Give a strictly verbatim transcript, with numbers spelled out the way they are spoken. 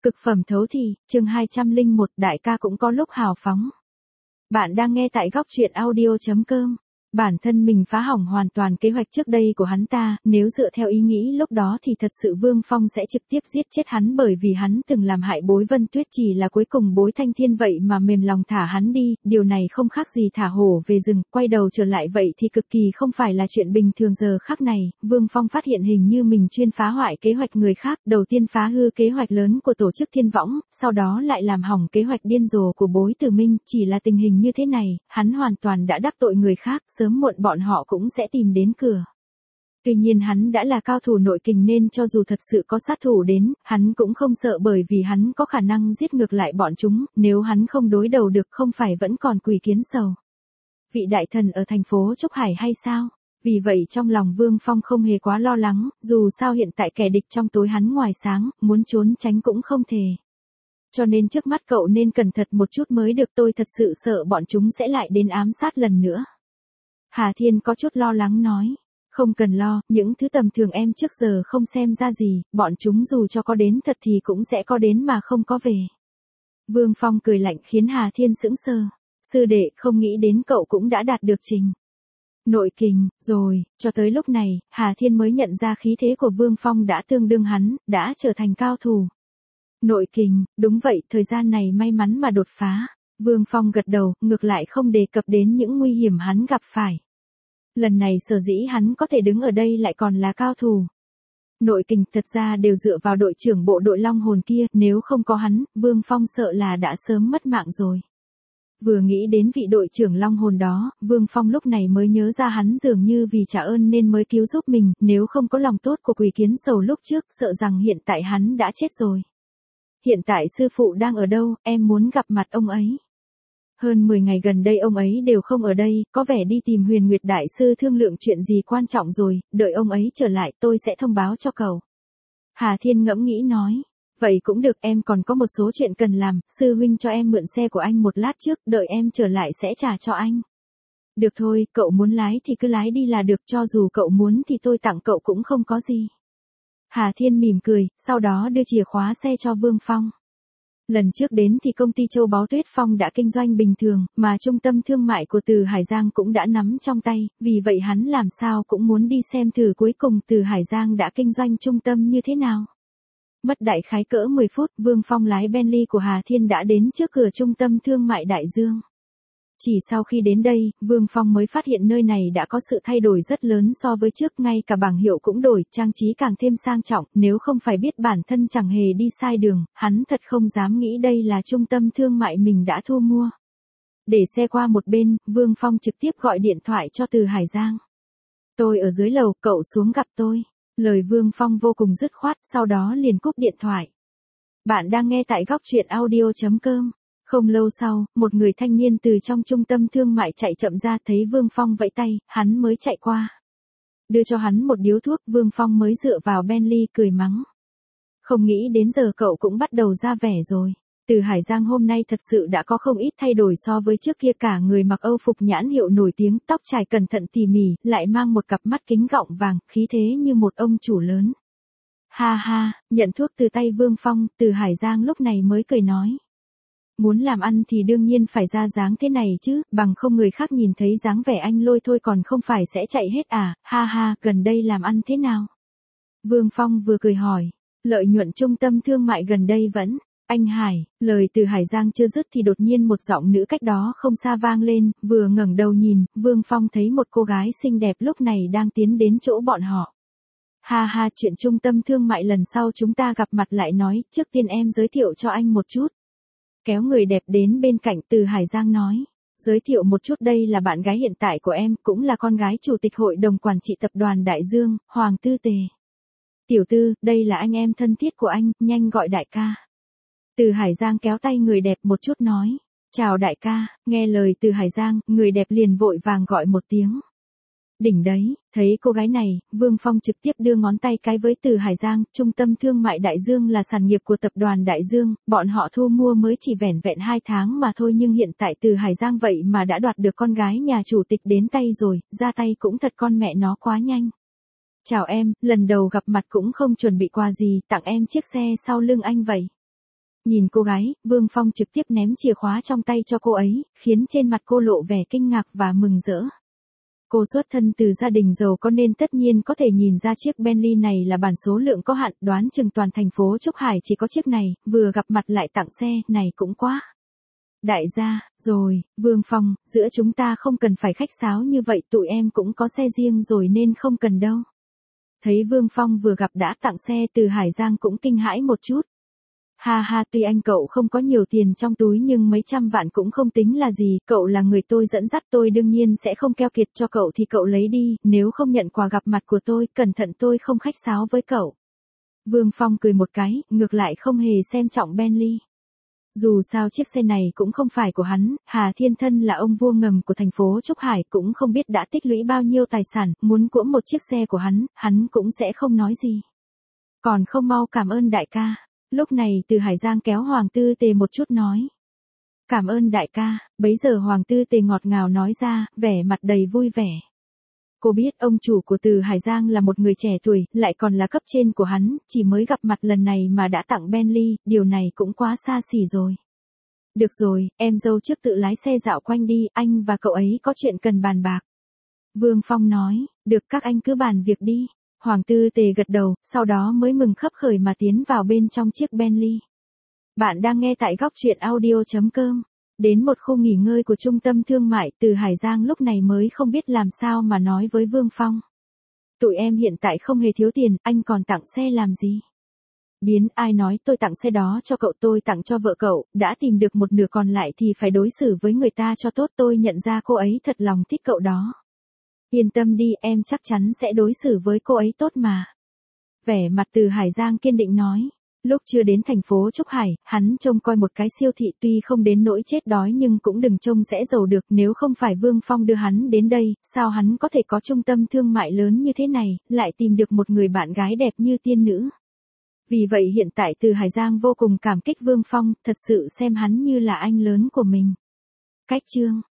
Cực phẩm thấu thị, chương hai trăm lẻ một, đại ca cũng có lúc hào phóng. Bạn đang nghe tại góc truyện audio chấm com. Bản thân mình phá hỏng hoàn toàn kế hoạch trước đây của hắn ta, nếu dựa theo ý nghĩ lúc đó thì thật sự Vương Phong sẽ trực tiếp giết chết hắn bởi vì hắn từng làm hại Bối Vân Tuyết, chỉ là cuối cùng Bối Thanh Thiên vậy mà mềm lòng thả hắn đi, điều này không khác gì thả hổ về rừng, quay đầu trở lại vậy thì cực kỳ không phải là chuyện bình thường. Giờ khắc này, Vương Phong phát hiện hình như mình chuyên phá hoại kế hoạch người khác, đầu tiên phá hư kế hoạch lớn của tổ chức Thiên Võng, sau đó lại làm hỏng kế hoạch điên rồ của Bối Tử Minh, chỉ là tình hình như thế này, hắn hoàn toàn đã đắc tội người khác, sớm muộn bọn họ cũng sẽ tìm đến cửa. Tuy nhiên hắn đã là cao thủ nội kình nên cho dù thật sự có sát thủ đến, hắn cũng không sợ bởi vì hắn có khả năng giết ngược lại bọn chúng, nếu hắn không đối đầu được không phải vẫn còn quỷ kiến sầu. Vị đại thần ở thành phố Trúc Hải hay sao? Vì vậy trong lòng Vương Phong không hề quá lo lắng, dù sao hiện tại kẻ địch trong tối hắn ngoài sáng, muốn trốn tránh cũng không thể. Cho nên trước mắt cậu nên cẩn thận một chút mới được, tôi thật sự sợ bọn chúng sẽ lại đến ám sát lần nữa. Hà Thiên có chút lo lắng nói, không cần lo, những thứ tầm thường em trước giờ không xem ra gì, bọn chúng dù cho có đến thật thì cũng sẽ có đến mà không có về. Vương Phong cười lạnh khiến Hà Thiên sững sờ, sư đệ không nghĩ đến cậu cũng đã đạt được trình nội kình, rồi, cho tới lúc này, Hà Thiên mới nhận ra khí thế của Vương Phong đã tương đương hắn, đã trở thành cao thủ. Nội kình, đúng vậy, thời gian này may mắn mà đột phá. Vương Phong gật đầu, ngược lại không đề cập đến những nguy hiểm hắn gặp phải. Lần này sở dĩ hắn có thể đứng ở đây lại còn là cao thủ nội kình, thật ra đều dựa vào đội trưởng bộ đội Long Hồn kia, nếu không có hắn, Vương Phong sợ là đã sớm mất mạng rồi. Vừa nghĩ đến vị đội trưởng Long Hồn đó, Vương Phong lúc này mới nhớ ra hắn dường như vì trả ơn nên mới cứu giúp mình, nếu không có lòng tốt của quỷ kiến sầu lúc trước, sợ rằng hiện tại hắn đã chết rồi. Hiện tại sư phụ đang ở đâu, em muốn gặp mặt ông ấy. Hơn mười ngày gần đây ông ấy đều không ở đây, có vẻ đi tìm Huyền Nguyệt Đại Sư thương lượng chuyện gì quan trọng rồi, đợi ông ấy trở lại tôi sẽ thông báo cho cậu. Hà Thiên ngẫm nghĩ nói, vậy cũng được, em còn có một số chuyện cần làm, sư huynh cho em mượn xe của anh một lát trước, đợi em trở lại sẽ trả cho anh. Được thôi, cậu muốn lái thì cứ lái đi là được, cho dù cậu muốn thì tôi tặng cậu cũng không có gì. Hà Thiên mỉm cười, sau đó đưa chìa khóa xe cho Vương Phong. Lần trước đến thì công ty Châu Báu Tuyết Phong đã kinh doanh bình thường, mà trung tâm thương mại của Từ Hải Giang cũng đã nắm trong tay, vì vậy hắn làm sao cũng muốn đi xem thử cuối cùng Từ Hải Giang đã kinh doanh trung tâm như thế nào. Mất đại khái cỡ mười phút, Vương Phong lái Bentley của Hà Thiên đã đến trước cửa trung tâm thương mại Đại Dương. Chỉ sau khi đến đây, Vương Phong mới phát hiện nơi này đã có sự thay đổi rất lớn so với trước, ngay cả bảng hiệu cũng đổi, trang trí càng thêm sang trọng, nếu không phải biết bản thân chẳng hề đi sai đường, hắn thật không dám nghĩ đây là trung tâm thương mại mình đã thu mua. Để xe qua một bên, Vương Phong trực tiếp gọi điện thoại cho Từ Hải Giang. Tôi ở dưới lầu, cậu xuống gặp tôi. Lời Vương Phong vô cùng dứt khoát, sau đó liền cúp điện thoại. Bạn đang nghe tại góc truyện audio chấm com. Không lâu sau, một người thanh niên từ trong trung tâm thương mại chạy chậm ra, thấy Vương Phong vẫy tay, hắn mới chạy qua. Đưa cho hắn một điếu thuốc, Vương Phong mới dựa vào Bentley cười mắng. Không nghĩ đến giờ cậu cũng bắt đầu ra vẻ rồi. Từ Hải Giang hôm nay thật sự đã có không ít thay đổi so với trước kia, cả người mặc Âu phục nhãn hiệu nổi tiếng, tóc trải cẩn thận tỉ mỉ, lại mang một cặp mắt kính gọng vàng, khí thế như một ông chủ lớn. Ha ha, nhận thuốc từ tay Vương Phong, Từ Hải Giang lúc này mới cười nói. Muốn làm ăn thì đương nhiên phải ra dáng thế này chứ, bằng không người khác nhìn thấy dáng vẻ anh lôi thôi còn không phải sẽ chạy hết à, ha ha, gần đây làm ăn thế nào? Vương Phong vừa cười hỏi, lợi nhuận trung tâm thương mại gần đây vẫn, anh Hải, lời Từ Hải Giang chưa dứt thì đột nhiên một giọng nữ cách đó không xa vang lên, vừa ngẩng đầu nhìn, Vương Phong thấy một cô gái xinh đẹp lúc này đang tiến đến chỗ bọn họ. Ha ha, chuyện trung tâm thương mại lần sau chúng ta gặp mặt lại nói, trước tiên em giới thiệu cho anh một chút. Kéo người đẹp đến bên cạnh, Từ Hải Giang nói, giới thiệu một chút, đây là bạn gái hiện tại của em, cũng là con gái chủ tịch hội đồng quản trị tập đoàn Đại Dương, Hoàng Tư Tề. Tiểu Tư, đây là anh em thân thiết của anh, nhanh gọi đại ca. Từ Hải Giang kéo tay người đẹp một chút nói, chào đại ca, nghe lời Từ Hải Giang, người đẹp liền vội vàng gọi một tiếng. Đỉnh đấy, thấy cô gái này, Vương Phong trực tiếp đưa ngón tay cái với Từ Hải Giang, trung tâm thương mại Đại Dương là sản nghiệp của tập đoàn Đại Dương, bọn họ thu mua mới chỉ vẻn vẹn hai tháng mà thôi, nhưng hiện tại Từ Hải Giang vậy mà đã đoạt được con gái nhà chủ tịch đến tay rồi, ra tay cũng thật con mẹ nó quá nhanh. Chào em, lần đầu gặp mặt cũng không chuẩn bị quà gì, tặng em chiếc xe sau lưng anh vậy. Nhìn cô gái, Vương Phong trực tiếp ném chìa khóa trong tay cho cô ấy, khiến trên mặt cô lộ vẻ kinh ngạc và mừng rỡ. Cô xuất thân từ gia đình giàu có nên tất nhiên có thể nhìn ra chiếc Bentley này là bản số lượng có hạn, đoán chừng toàn thành phố Trúc Hải chỉ có chiếc này, vừa gặp mặt lại tặng xe, này cũng quá. Đại gia, rồi, Vương Phong, giữa chúng ta không cần phải khách sáo như vậy, tụi em cũng có xe riêng rồi nên không cần đâu. Thấy Vương Phong vừa gặp đã tặng xe, Từ Hải Giang cũng kinh hãi một chút. Ha ha, tuy anh cậu không có nhiều tiền trong túi nhưng mấy trăm vạn cũng không tính là gì, cậu là người tôi dẫn dắt, tôi đương nhiên sẽ không keo kiệt, cho cậu thì cậu lấy đi, nếu không nhận quà gặp mặt của tôi, cẩn thận tôi không khách sáo với cậu. Vương Phong cười một cái, ngược lại không hề xem trọng Bentley. Dù sao chiếc xe này cũng không phải của hắn, Hà Thiên Thân là ông vua ngầm của thành phố Trúc Hải, cũng không biết đã tích lũy bao nhiêu tài sản, muốn cuỗm một chiếc xe của hắn, hắn cũng sẽ không nói gì. Còn không mau cảm ơn đại ca. Lúc này Từ Hải Giang kéo Hoàng Tư Tề một chút nói. Cảm ơn đại ca, bấy giờ Hoàng Tư Tề ngọt ngào nói ra, vẻ mặt đầy vui vẻ. Cô biết ông chủ của Từ Hải Giang là một người trẻ tuổi, lại còn là cấp trên của hắn, chỉ mới gặp mặt lần này mà đã tặng Bentley, điều này cũng quá xa xỉ rồi. Được rồi, em dâu trước tự lái xe dạo quanh đi, anh và cậu ấy có chuyện cần bàn bạc. Vương Phong nói, được các anh cứ bàn việc đi. Hoàng Tư Tề gật đầu, sau đó mới mừng khấp khởi mà tiến vào bên trong chiếc Bentley. Bạn đang nghe tại góc truyện audio chấm com. Đến một khu nghỉ ngơi của trung tâm thương mại, Từ Hải Giang lúc này mới không biết làm sao mà nói với Vương Phong. Tụi em hiện tại không hề thiếu tiền, anh còn tặng xe làm gì? Biến, ai nói tôi tặng xe đó cho cậu, tôi tặng cho vợ cậu, đã tìm được một nửa còn lại thì phải đối xử với người ta cho tốt, tôi nhận ra cô ấy thật lòng thích cậu đó. Yên tâm đi, em chắc chắn sẽ đối xử với cô ấy tốt mà. Vẻ mặt Từ Hải Giang kiên định nói. Lúc chưa đến thành phố Trúc Hải, hắn trông coi một cái siêu thị, tuy không đến nỗi chết đói nhưng cũng đừng trông sẽ giàu được, nếu không phải Vương Phong đưa hắn đến đây, sao hắn có thể có trung tâm thương mại lớn như thế này, lại tìm được một người bạn gái đẹp như tiên nữ. Vì vậy hiện tại Từ Hải Giang vô cùng cảm kích Vương Phong, thật sự xem hắn như là anh lớn của mình. Cách chương